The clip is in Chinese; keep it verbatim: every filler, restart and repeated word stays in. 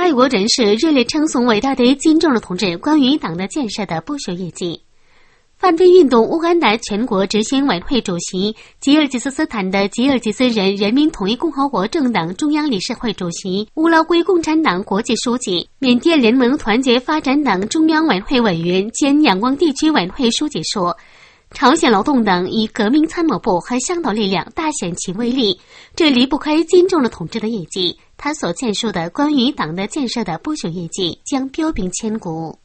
外国人士热烈称颂伟大的金正日同志关于党的建设的不朽业绩。反对运动乌干达全国执行委员会主席、吉尔吉斯斯坦的吉尔吉斯人人民统一共和国政党中央理事会主席、乌拉圭共产党国际书记、缅甸联盟团结发展党中央委员会委员兼仰光地区委员会书记说，朝鲜劳动党以革命参谋部和向导力量大显其威力，这离不开金正日同志的业绩。他所建树的关于党的建设的不朽业绩将彪炳千古。